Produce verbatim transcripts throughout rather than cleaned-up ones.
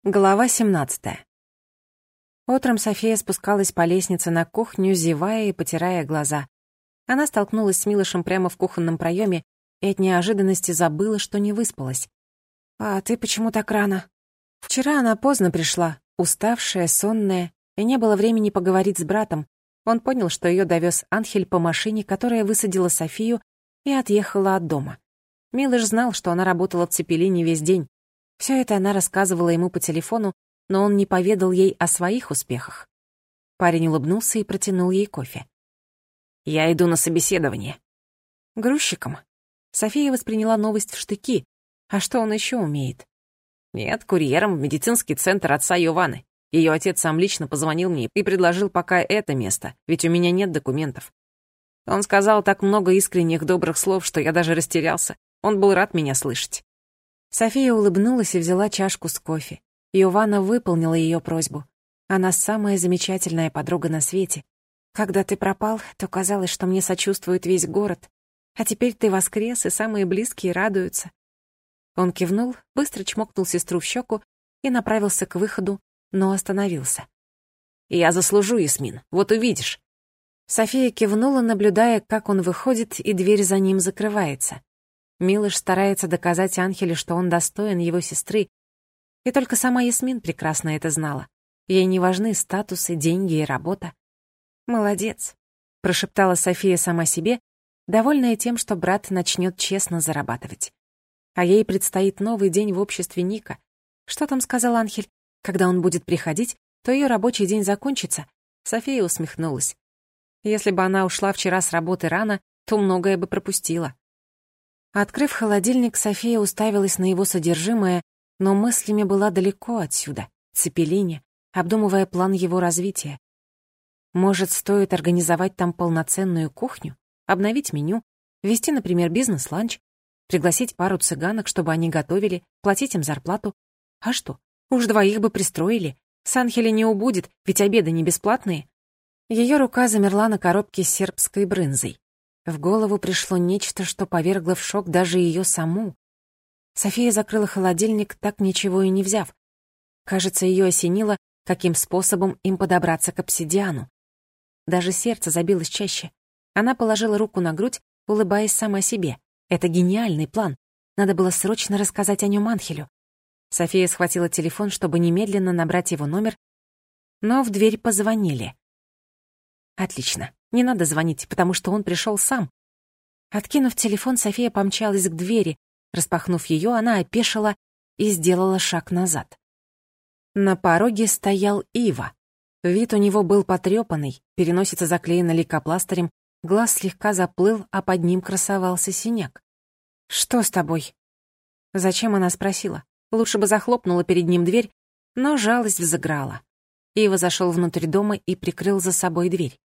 Глава семнадцатая. Утром София спускалась по лестнице на кухню, зевая и потирая глаза. Она столкнулась с Милошем прямо в кухонном проеме и от неожиданности забыла, что не выспалась. «А ты почему так рано?» Вчера она поздно пришла, уставшая, сонная, и не было времени поговорить с братом. Он понял, что ее довез Анхель по машине, которая высадила Софию и отъехала от дома. Милош знал, что она работала в Цепелине весь день. Все это она рассказывала ему по телефону, но он не поведал ей о своих успехах. Парень улыбнулся и протянул ей кофе. «Я иду на собеседование». «Грузчиком?» София восприняла новость в штыки. А что он еще умеет? «Нет, курьером в медицинский центр отца Йованы. Ее отец сам лично позвонил мне и предложил пока это место, ведь у меня нет документов. Он сказал так много искренних добрых слов, что я даже растерялся. Он был рад меня слышать». София улыбнулась и взяла чашку с кофе. Йована выполнила ее просьбу. Она самая замечательная подруга на свете. Когда ты пропал, то казалось, что мне сочувствует весь город. А теперь ты воскрес, и самые близкие радуются. Он кивнул, быстро чмокнул сестру в щеку и направился к выходу, но остановился. «Я заслужу, Ясмин, вот увидишь». София кивнула, наблюдая, как он выходит, и дверь за ним закрывается. Милош старается доказать Анхелю, что он достоин его сестры, и только сама Ясмин прекрасно это знала. Ей не важны статусы, деньги и работа. «Молодец», — прошептала София сама себе, довольная тем, что брат начнет честно зарабатывать. А ей предстоит новый день в обществе Ника. Что там сказал Анхель? Когда он будет приходить, то ее рабочий день закончится. София усмехнулась. Если бы она ушла вчера с работы рано, то многое бы пропустила. Открыв холодильник, София уставилась на его содержимое, но мыслями была далеко отсюда, в Цепелине, обдумывая план его развития. Может, стоит организовать там полноценную кухню, обновить меню, ввести, например, бизнес-ланч, пригласить пару цыганок, чтобы они готовили, платить им зарплату. А что, уж двоих бы пристроили. С Анхеля не убудет, ведь обеды не бесплатные. Ее рука замерла на коробке с сербской брынзой. В голову пришло нечто, что повергло в шок даже ее саму. София закрыла холодильник, так ничего и не взяв. Кажется, ее осенило, каким способом им подобраться к обсидиану. Даже сердце забилось чаще. Она положила руку на грудь, улыбаясь сама себе. Это гениальный план. Надо было срочно рассказать о нем Анхелю. София схватила телефон, чтобы немедленно набрать его номер, но в дверь позвонили. Отлично. Не надо звонить, потому что он пришел сам. Откинув телефон, София помчалась к двери. Распахнув ее, она опешила и сделала шаг назад. На пороге стоял Ива. Вид у него был потрепанный, переносица заклеена лейкопластырем, глаз слегка заплыл, а под ним красовался синяк. «Что с тобой?» Зачем она спросила? Лучше бы захлопнула перед ним дверь, но жалость взыграла. Ива зашел внутрь дома и прикрыл за собой дверь.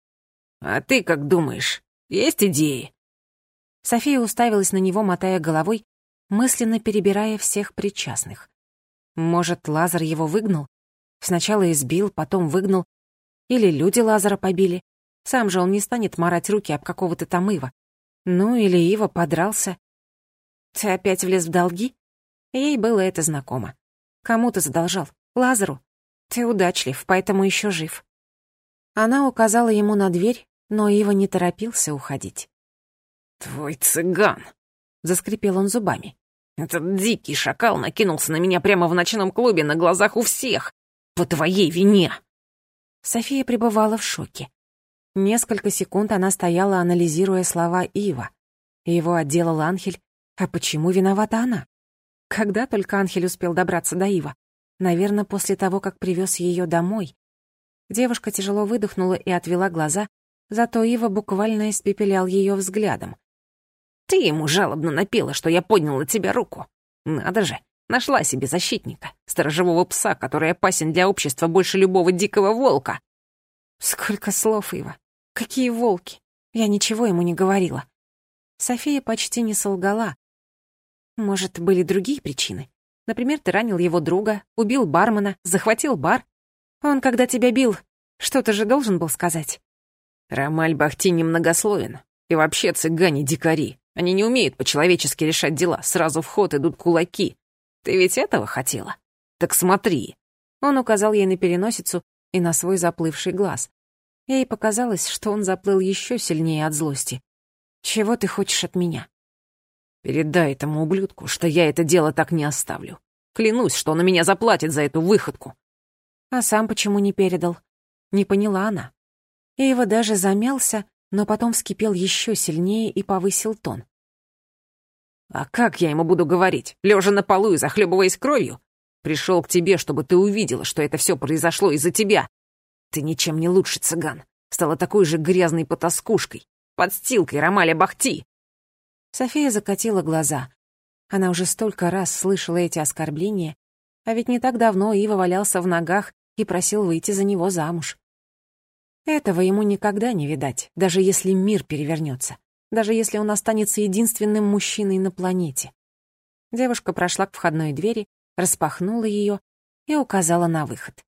«А ты как думаешь, есть идеи?» София уставилась на него, мотая головой, мысленно перебирая всех причастных. Может, Лазар его выгнал? Сначала избил, потом выгнал. Или люди Лазара побили. Сам же он не станет марать руки об какого-то там Ива. Ну, или Ива подрался. Ты опять влез в долги? Ей было это знакомо. Кому ты задолжал? Лазару? Ты удачлив, поэтому еще жив. Она указала ему на дверь, но Ива не торопился уходить. «Твой цыган!» — заскрипел он зубами. «Этот дикий шакал накинулся на меня прямо в ночном клубе на глазах у всех. По твоей вине!» София пребывала в шоке. Несколько секунд она стояла, анализируя слова Ива. Его отделал Анхель. А почему виновата она? Когда только Анхель успел добраться до Ива? Наверное, после того, как привез ее домой. Девушка тяжело выдохнула и отвела глаза, зато Ива буквально испепелял ее взглядом. «Ты ему жалобно напела, что я поднял на тебя руку. Надо же, нашла себе защитника, сторожевого пса, который опасен для общества больше любого дикого волка». Сколько слов, Ива. Какие волки. Я ничего ему не говорила. София почти не солгала. Может, были другие причины? Например, ты ранил его друга, убил бармена, захватил бар. Он, когда тебя бил, что-то же должен был сказать. Рамаль Бахти немногословен. И вообще цыгане дикари. Они не умеют по-человечески решать дела. Сразу в ход идут кулаки. Ты ведь этого хотела? Так смотри». Он указал ей на переносицу и на свой заплывший глаз. Ей показалось, что он заплыл еще сильнее от злости. «Чего ты хочешь от меня?» «Передай этому ублюдку, что я это дело так не оставлю. Клянусь, что он на меня заплатит за эту выходку». А сам почему не передал? Не поняла она. Эйва даже замялся, но потом вскипел еще сильнее и повысил тон. «А как я ему буду говорить, лежа на полу и захлебываясь кровью? Пришел к тебе, чтобы ты увидела, что это все произошло из-за тебя. Ты ничем не лучше, цыган. Стала такой же грязной потаскушкой, подстилкой Ромаля Бахти». София закатила глаза. Она уже столько раз слышала эти оскорбления, а ведь не так давно Ива валялся в ногах и просил выйти за него замуж. Этого ему никогда не видать, даже если мир перевернется, даже если он останется единственным мужчиной на планете. Девушка прошла к входной двери, распахнула ее и указала на выход.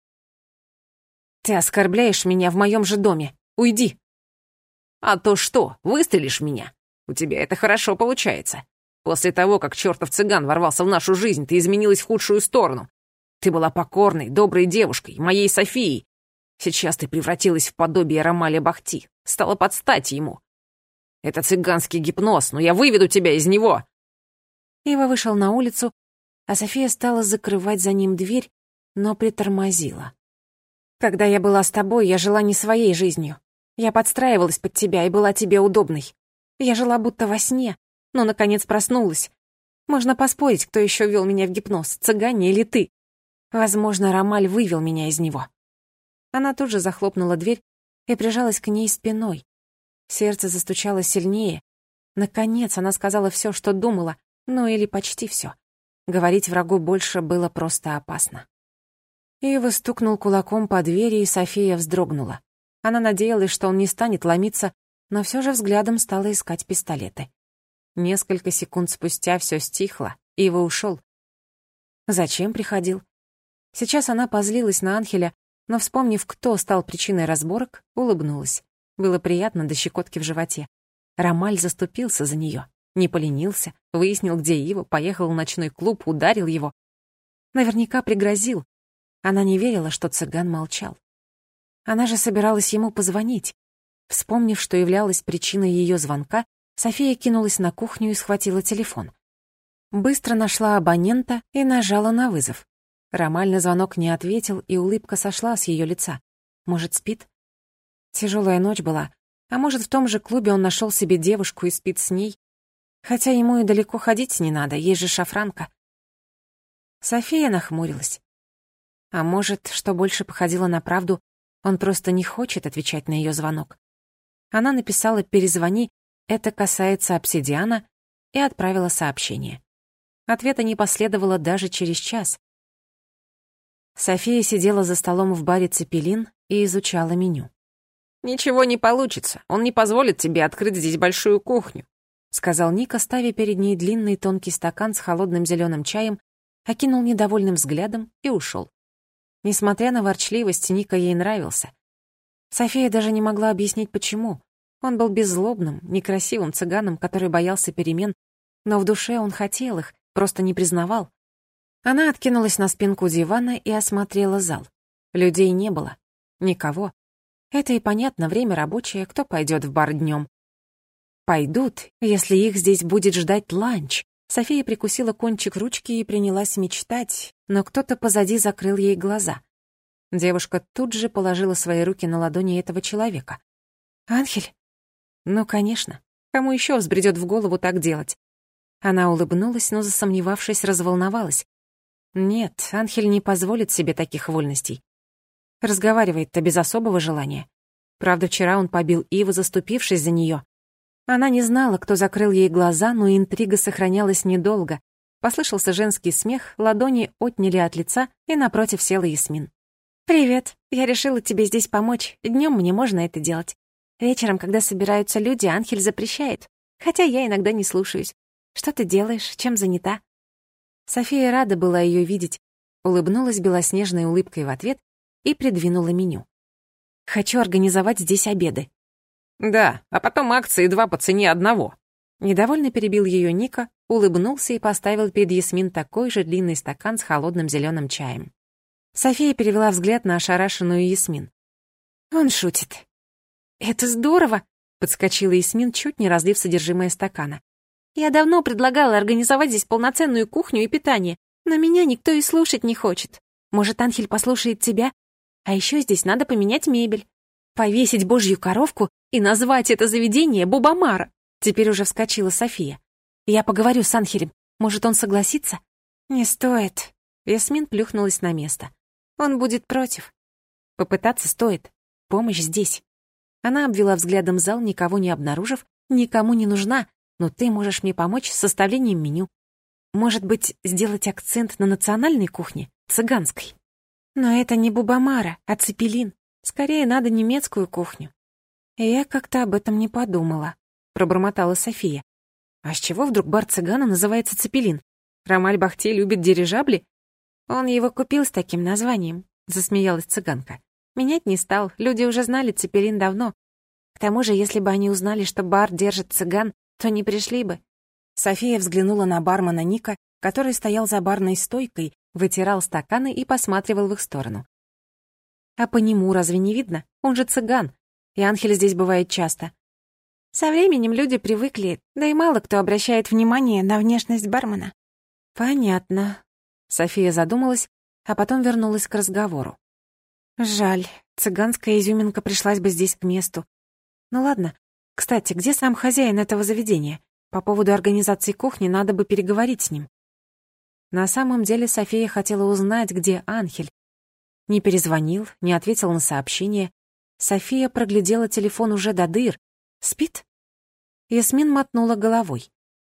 «Ты оскорбляешь меня в моем же доме. Уйди!» «А то что, выстрелишь в меня? У тебя это хорошо получается. После того, как чертов цыган ворвался в нашу жизнь, ты изменилась в худшую сторону. Ты была покорной, доброй девушкой, моей Софией. Сейчас ты превратилась в подобие Ромаля Бахти, стала под стать ему. Это цыганский гипноз, но я выведу тебя из него!» Ива вышел на улицу, а София стала закрывать за ним дверь, но притормозила. «Когда я была с тобой, я жила не своей жизнью. Я подстраивалась под тебя и была тебе удобной. Я жила будто во сне, но, наконец, проснулась. Можно поспорить, кто еще ввел меня в гипноз, цыгане или ты. Возможно, Ромаль вывел меня из него». Она тут же захлопнула дверь и прижалась к ней спиной. Сердце застучало сильнее. Наконец она сказала все, что думала, ну или почти все. Говорить врагу больше было просто опасно. Ива стукнул кулаком по двери, и София вздрогнула. Она надеялась, что он не станет ломиться, но все же взглядом стала искать пистолеты. Несколько секунд спустя все стихло, Ива ушел. Зачем приходил? Сейчас она позлилась на Анхеля, но, вспомнив, кто стал причиной разборок, улыбнулась. Было приятно до щекотки в животе. Ромаль заступился за нее, не поленился, выяснил, где Ива, поехал в ночной клуб, ударил его. Наверняка пригрозил. Она не верила, что цыган молчал. Она же собиралась ему позвонить. Вспомнив, что являлась причиной ее звонка, София кинулась на кухню и схватила телефон. Быстро нашла абонента и нажала на вызов. Ромаль на звонок не ответил, и улыбка сошла с ее лица. Может, спит? Тяжелая ночь была, а может, в том же клубе он нашел себе девушку и спит с ней. Хотя ему и далеко ходить не надо, есть же шафранка. София нахмурилась. А может, что больше походило на правду, он просто не хочет отвечать на ее звонок. Она написала «перезвони», это касается обсидиана, и отправила сообщение. Ответа не последовало даже через час. София сидела за столом в баре «Цепелин» и изучала меню. «Ничего не получится, он не позволит тебе открыть здесь большую кухню», сказал Ника, ставя перед ней длинный тонкий стакан с холодным зеленым чаем, окинул недовольным взглядом и ушел. Несмотря на ворчливость, Ника ей нравился. София даже не могла объяснить, почему. Он был беззлобным, некрасивым цыганом, который боялся перемен, но в душе он хотел их, просто не признавал. Она откинулась на спинку дивана и осмотрела зал. Людей не было. Никого. Это и понятно, время рабочее, кто пойдет в бар днем. Пойдут, если их здесь будет ждать ланч. София прикусила кончик ручки и принялась мечтать, но кто-то позади закрыл ей глаза. Девушка тут же положила свои руки на ладони этого человека. «Анхель?» «Ну, конечно. Кому еще взбредет в голову так делать?» Она улыбнулась, но, засомневавшись, разволновалась. Нет, Анхель не позволит себе таких вольностей. Разговаривает-то без особого желания. Правда, вчера он побил Иву, заступившись за нее. Она не знала, кто закрыл ей глаза, но интрига сохранялась недолго. Послышался женский смех, ладони отняли от лица, и напротив села Ясмин. «Привет. Я решила тебе здесь помочь. Днем мне можно это делать. Вечером, когда собираются люди, Анхель запрещает. Хотя я иногда не слушаюсь. Что ты делаешь? Чем занята?» София рада была ее видеть, улыбнулась белоснежной улыбкой в ответ и придвинула меню. «Хочу организовать здесь обеды». «Да, а потом акции два по цене одного». Недовольно перебил ее Ника, улыбнулся и поставил перед Ясмин такой же длинный стакан с холодным зеленым чаем. София перевела взгляд на ошарашенную Ясмин. «Он шутит». «Это здорово!» — подскочила Ясмин, чуть не разлив содержимое стакана. «Я давно предлагала организовать здесь полноценную кухню и питание, но меня никто и слушать не хочет. Может, Анхель послушает тебя? А еще здесь надо поменять мебель, повесить божью коровку и назвать это заведение Бубамара». Теперь уже вскочила София. «Я поговорю с Анхелем. Может, он согласится?» «Не стоит». Ясмин плюхнулась на место. «Он будет против. Попытаться стоит. Помощь здесь». Она обвела взглядом зал, никого не обнаружив, никому не нужна, но ты можешь мне помочь с составлением меню. Может быть, сделать акцент на национальной кухне, цыганской? Но это не Бубамара, а Цепелин. Скорее, надо немецкую кухню. Я как-то об этом не подумала, пробормотала София. А с чего вдруг бар цыгана называется Цепелин? Рамаль Бахте любит дирижабли? Он его купил с таким названием, засмеялась цыганка. Менять не стал, люди уже знали Цепелин давно. К тому же, если бы они узнали, что бар держит цыган, то не пришли бы. София взглянула на бармена Ника, который стоял за барной стойкой, вытирал стаканы и посматривал в их сторону. А по нему разве не видно? Он же цыган, и Анхель здесь бывает часто. Со временем люди привыкли, да и мало кто обращает внимание на внешность бармена. Понятно. София задумалась, а потом вернулась к разговору. Жаль, цыганская изюминка пришлась бы здесь к месту. Ну ладно. Кстати, где сам хозяин этого заведения? По поводу организации кухни надо бы переговорить с ним. На самом деле София хотела узнать, где Анхель. Не перезвонил, не ответил на сообщение. София проглядела телефон уже до дыр. Спит? Ясмин мотнула головой.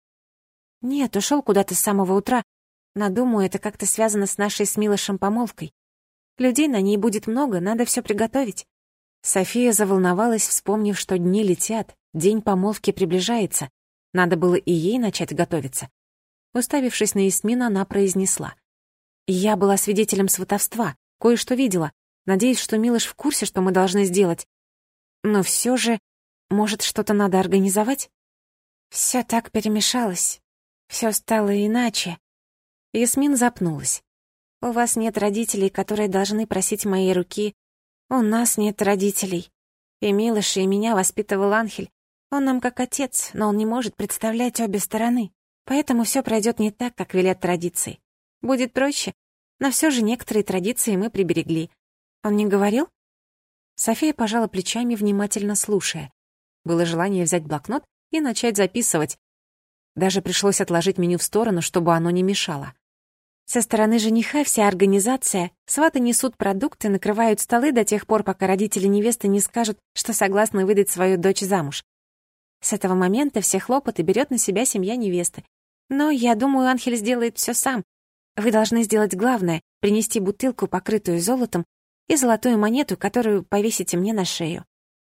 Нет, ушел куда-то с самого утра. Но, думаю, это как-то связано с нашей с Милошем помолвкой. Людей на ней будет много, надо все приготовить. София заволновалась, вспомнив, что дни летят, день помолвки приближается. Надо было и ей начать готовиться. Уставившись на Ясмин, она произнесла. «Я была свидетелем сватовства, кое-что видела. Надеюсь, что Милош в курсе, что мы должны сделать. Но все же, может, что-то надо организовать?» Все так перемешалось. Все стало иначе. Ясмин запнулась. «У вас нет родителей, которые должны просить моей руки. У нас нет родителей. И Милоша, и меня воспитывал Анхель. Он нам как отец, но он не может представлять обе стороны. Поэтому все пройдет не так, как велят традиции. Будет проще, но все же некоторые традиции мы приберегли. Он не говорил?» София пожала плечами, внимательно слушая. Было желание взять блокнот и начать записывать. Даже пришлось отложить меню в сторону, чтобы оно не мешало. Со стороны жениха вся организация, сваты несут продукты, накрывают столы до тех пор, пока родители невесты не скажут, что согласны выдать свою дочь замуж. С этого момента все хлопоты берет на себя семья невесты. Но я думаю, Анхель сделает все сам. Вы должны сделать главное — принести бутылку, покрытую золотом, и золотую монету, которую повесите мне на шею.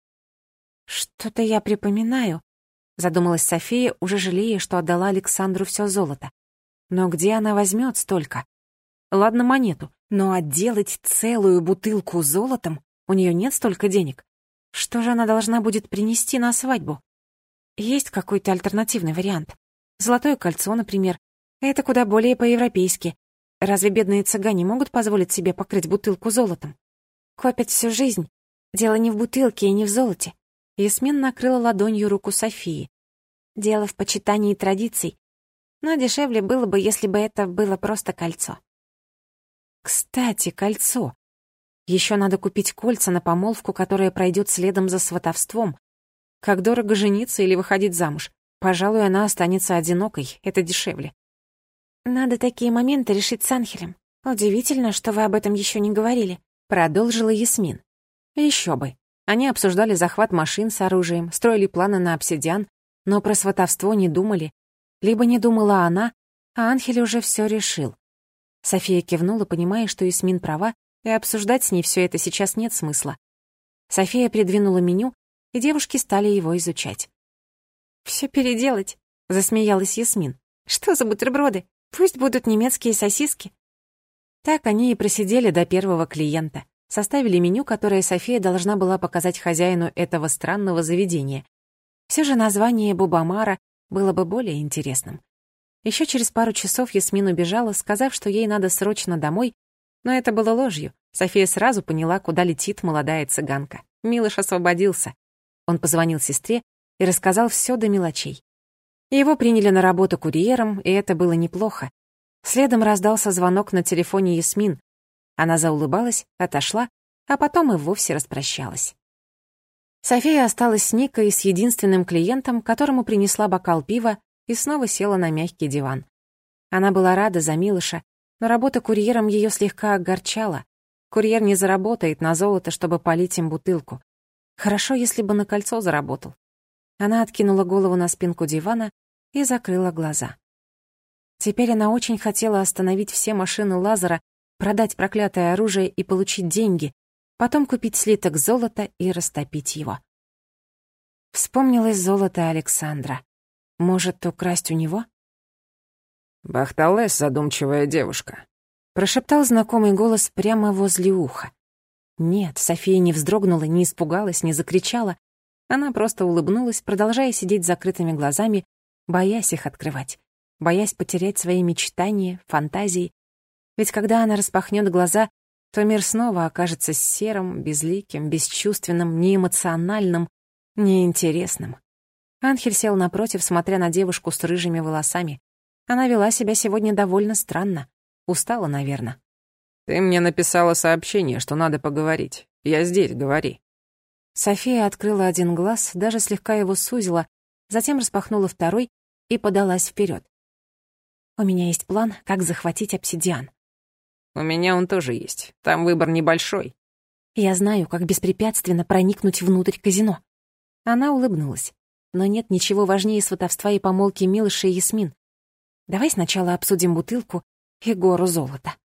«Что-то я припоминаю», — задумалась София, уже жалея, что отдала Александру все золото. Но где она возьмет столько? Ладно, монету, но отделать целую бутылку золотом? У нее нет столько денег. Что же она должна будет принести на свадьбу? Есть какой-то альтернативный вариант? Золотое кольцо, например. Это куда более по-европейски. Разве бедные цыгане могут позволить себе покрыть бутылку золотом? Копят всю жизнь. Дело не в бутылке и не в золоте. Ясмин накрыла ладонью руку Софии. Дело в почитании традиций. Но дешевле было бы, если бы это было просто кольцо. Кстати, кольцо. Еще надо купить кольца на помолвку, которая пройдет следом за сватовством. Как дорого жениться или выходить замуж. Пожалуй, она останется одинокой, это дешевле. Надо такие моменты решить с Анхелем. Удивительно, что вы об этом еще не говорили, продолжила Ясмин. Еще бы. Они обсуждали захват машин с оружием, строили планы на обсидиан, но про сватовство не думали. Либо не думала она, а Анхель уже все решил. София кивнула, понимая, что Ясмин права, и обсуждать с ней все это сейчас нет смысла. София придвинула меню, и девушки стали его изучать. «Все переделать», — засмеялась Ясмин. «Что за бутерброды? Пусть будут немецкие сосиски». Так они и просидели до первого клиента. Составили меню, которое София должна была показать хозяину этого странного заведения. Все же название Бубамара было бы более интересным. Еще через пару часов Ясмин убежала, сказав, что ей надо срочно домой, но это было ложью. София сразу поняла, куда летит молодая цыганка. Милош освободился. Он позвонил сестре и рассказал все до мелочей. Его приняли на работу курьером, и это было неплохо. Следом раздался звонок на телефоне Ясмин. Она заулыбалась, отошла, а потом и вовсе распрощалась. София осталась с Никой и с единственным клиентом, которому принесла бокал пива, и снова села на мягкий диван. Она была рада за Милоша, но работа курьером ее слегка огорчала. Курьер не заработает на золото, чтобы полить им бутылку. Хорошо, если бы на кольцо заработал. Она откинула голову на спинку дивана и закрыла глаза. Теперь она очень хотела остановить все машины Лазара, продать проклятое оружие и получить деньги, потом купить слиток золота и растопить его. Вспомнилось золото Александра. Может, украсть у него? «Бахталес, задумчивая девушка», — прошептал знакомый голос прямо возле уха. Нет, София не вздрогнула, не испугалась, не закричала. Она просто улыбнулась, продолжая сидеть с закрытыми глазами, боясь их открывать, боясь потерять свои мечтания, фантазии. Ведь когда она распахнет глаза, то мир снова окажется серым, безликим, бесчувственным, неэмоциональным, неинтересным. Анхель сел напротив, смотря на девушку с рыжими волосами. Она вела себя сегодня довольно странно. Устала, наверное. «Ты мне написала сообщение, что надо поговорить. Я здесь, говори». София открыла один глаз, даже слегка его сузила, затем распахнула второй и подалась вперед. «У меня есть план, как захватить обсидиан». «У меня он тоже есть. Там выбор небольшой». «Я знаю, как беспрепятственно проникнуть внутрь казино». Она улыбнулась. Но нет ничего важнее сватовства и помолвки Милоша и Ясмин. Давай сначала обсудим бутылку и гору золота.